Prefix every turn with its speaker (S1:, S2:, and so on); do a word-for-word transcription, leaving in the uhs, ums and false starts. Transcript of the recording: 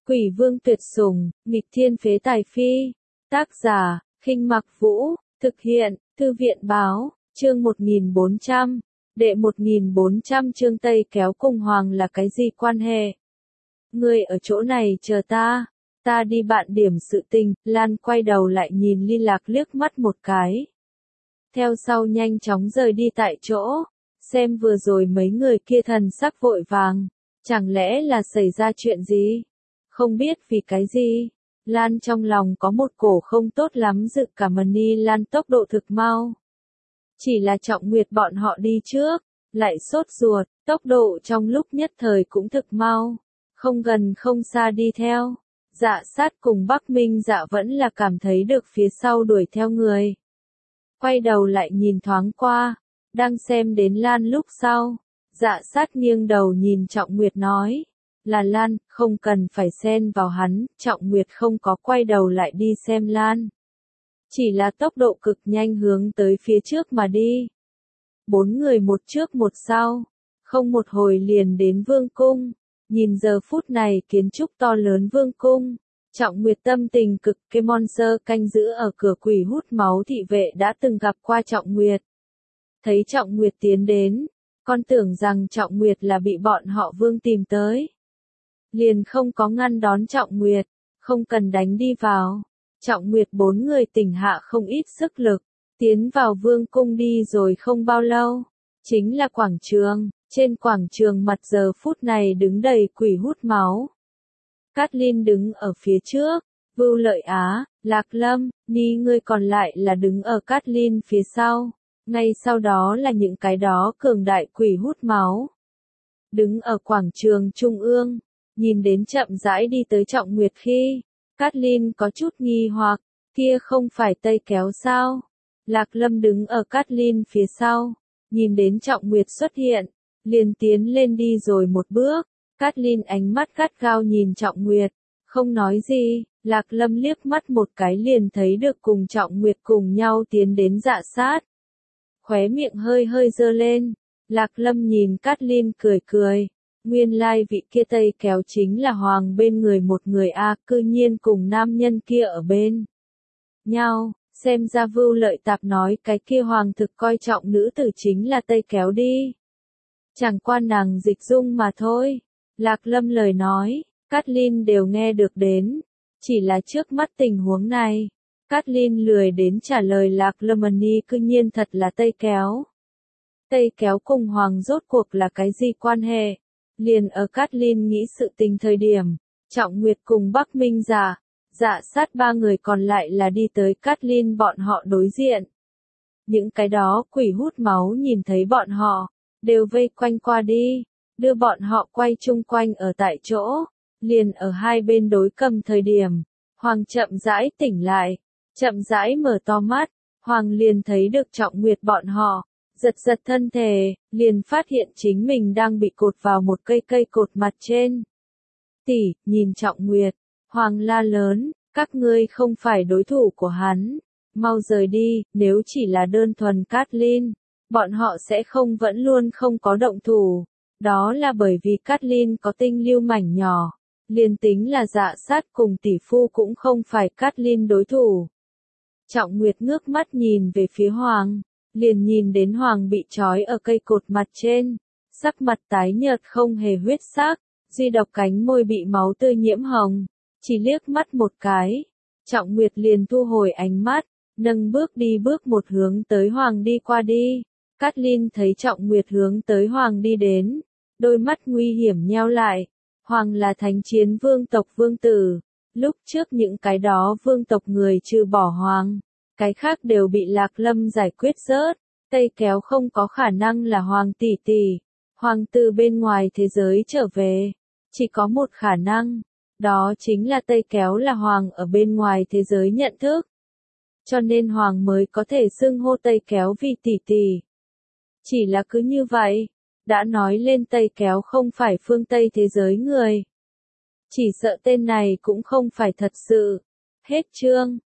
S1: Quỷ vương tuyệt sủng, nghịch thiên phế tài phi. Tác giả, Khinh Mặc Vũ, thực hiện, Thư viện báo, chương một nghìn bốn trăm, đệ một nghìn bốn trăm chương Tây Kéo cùng Hoàng là cái gì quan hệ? Ngươi ở chỗ này chờ ta, ta đi bạn điểm sự tình. Lan quay đầu lại nhìn Ly Lạc liếc mắt một cái. Theo sau nhanh chóng rời đi tại chỗ, xem vừa rồi mấy người kia thần sắc vội vàng, chẳng lẽ là xảy ra chuyện gì? Không biết vì cái gì, Lan trong lòng có một cổ không tốt lắm dự cảm Ly Lan tốc độ thực mau. Chỉ là Trọng Nguyệt bọn họ đi trước, lại sốt ruột, tốc độ trong lúc nhất thời cũng thực mau, không gần không xa đi theo. Dạ sát cùng Bắc Minh Dạ vẫn là cảm thấy được phía sau đuổi theo người. Quay đầu lại nhìn thoáng qua, đang xem đến Lan lúc sau, dạ sát nghiêng đầu nhìn Trọng Nguyệt nói, là Lan, không cần phải xen vào hắn. Trọng Nguyệt không có quay đầu lại đi xem Lan, chỉ là tốc độ cực nhanh hướng tới phía trước mà đi. Bốn người một trước một sau, không một hồi liền đến vương cung. Nhìn giờ phút này kiến trúc to lớn vương cung, Trọng Nguyệt tâm tình cực. Cái monster canh giữ ở cửa quỷ hút máu thị vệ đã từng gặp qua Trọng Nguyệt. Thấy Trọng Nguyệt tiến đến, con tưởng rằng Trọng Nguyệt là bị bọn họ vương tìm tới, liền không có ngăn đón Trọng Nguyệt, không cần đánh đi vào. Trọng Nguyệt bốn người tỉnh hạ không ít sức lực, tiến vào vương cung đi rồi không bao lâu, chính là quảng trường. Trên quảng trường mặt giờ phút này đứng đầy quỷ hút máu. Cát Linh đứng ở phía trước, Vưu Lợi Á, Lạc Lâm, Ni ngươi còn lại là đứng ở Cát Linh phía sau. Ngay sau đó là những cái đó cường đại quỷ hút máu. Đứng ở quảng trường trung ương, nhìn đến chậm rãi đi tới Trọng Nguyệt khi, Cát Linh có chút nghi hoặc, kia không phải Tây Kéo sao? Lạc Lâm đứng ở Cát Linh phía sau, nhìn đến Trọng Nguyệt xuất hiện, liền tiến lên đi rồi một bước. Cát Linh ánh mắt gắt gao nhìn Trọng Nguyệt, không nói gì. Lạc Lâm liếc mắt một cái liền thấy được cùng Trọng Nguyệt cùng nhau tiến đến dạ sát. Khóe miệng hơi hơi dơ lên, Lạc Lâm nhìn Cát Linh cười cười. Nguyên lai vị kia Tây Kéo chính là Hoàng bên người một người a, cư nhiên cùng nam nhân kia ở bên nhau. Xem ra Vưu Lợi Tạp nói cái kia Hoàng thực coi trọng nữ tử chính là Tây Kéo đi. Chẳng qua nàng dịch dung mà thôi. Lạc Lâm lời nói, Cát Linh đều nghe được đến. Chỉ là trước mắt tình huống này, Cát Linh lười đến trả lời Lạc Lâm. Ni cư nhiên thật là Tây Kéo. Tây Kéo cùng Hoàng rốt cuộc là cái gì quan hệ? Liền ở Cát Linh nghĩ sự tình thời điểm, Trọng Nguyệt cùng Bắc Minh Dạ, dạ sát ba người còn lại là đi tới Cát Linh bọn họ đối diện. Những cái đó quỷ hút máu nhìn thấy bọn họ, đều vây quanh qua đi, đưa bọn họ quay chung quanh ở tại chỗ. Liền ở hai bên đối cầm thời điểm, Hoàng chậm rãi tỉnh lại, chậm rãi mở to mắt. Hoàng liền thấy được Trọng Nguyệt bọn họ, giật giật thân thể, liền phát hiện chính mình đang bị cột vào một cây cây cột mặt trên. Tỷ, nhìn Trọng Nguyệt, Hoàng la lớn, các ngươi không phải đối thủ của hắn, mau rời đi. Nếu chỉ là đơn thuần Cát Linh, bọn họ sẽ không vẫn luôn không có động thủ. Đó là bởi vì Cát Linh có tinh lưu mảnh nhỏ, liền tính là dạ sát cùng tỷ phu cũng không phải Cát Linh đối thủ. Trọng Nguyệt ngước mắt nhìn về phía Hoàng, liền nhìn đến Hoàng bị trói ở cây cột mặt trên, sắc mặt tái nhợt không hề huyết sắc, duy độc cánh môi bị máu tươi nhiễm hồng. Chỉ liếc mắt một cái, Trọng Nguyệt liền thu hồi ánh mắt, nâng bước đi bước một hướng tới Hoàng đi qua đi. Cát Linh thấy Trọng Nguyệt hướng tới Hoàng đi đến, đôi mắt nguy hiểm nheo lại. Hoàng là thánh chiến vương tộc vương tử, lúc trước những cái đó vương tộc người trừ bỏ Hoàng, cái khác đều bị Lạc Lâm giải quyết rớt. Tây Kéo không có khả năng là Hoàng tỷ tỷ. Hoàng từ bên ngoài thế giới trở về, chỉ có một khả năng, đó chính là Tây Kéo là Hoàng ở bên ngoài thế giới nhận thức. Cho nên Hoàng mới có thể xưng hô Tây Kéo vì tỷ tỷ. Chỉ là cứ như vậy, đã nói lên Tây Kéo không phải phương Tây thế giới người. Chỉ sợ tên này cũng không phải thật sự. Hết chương.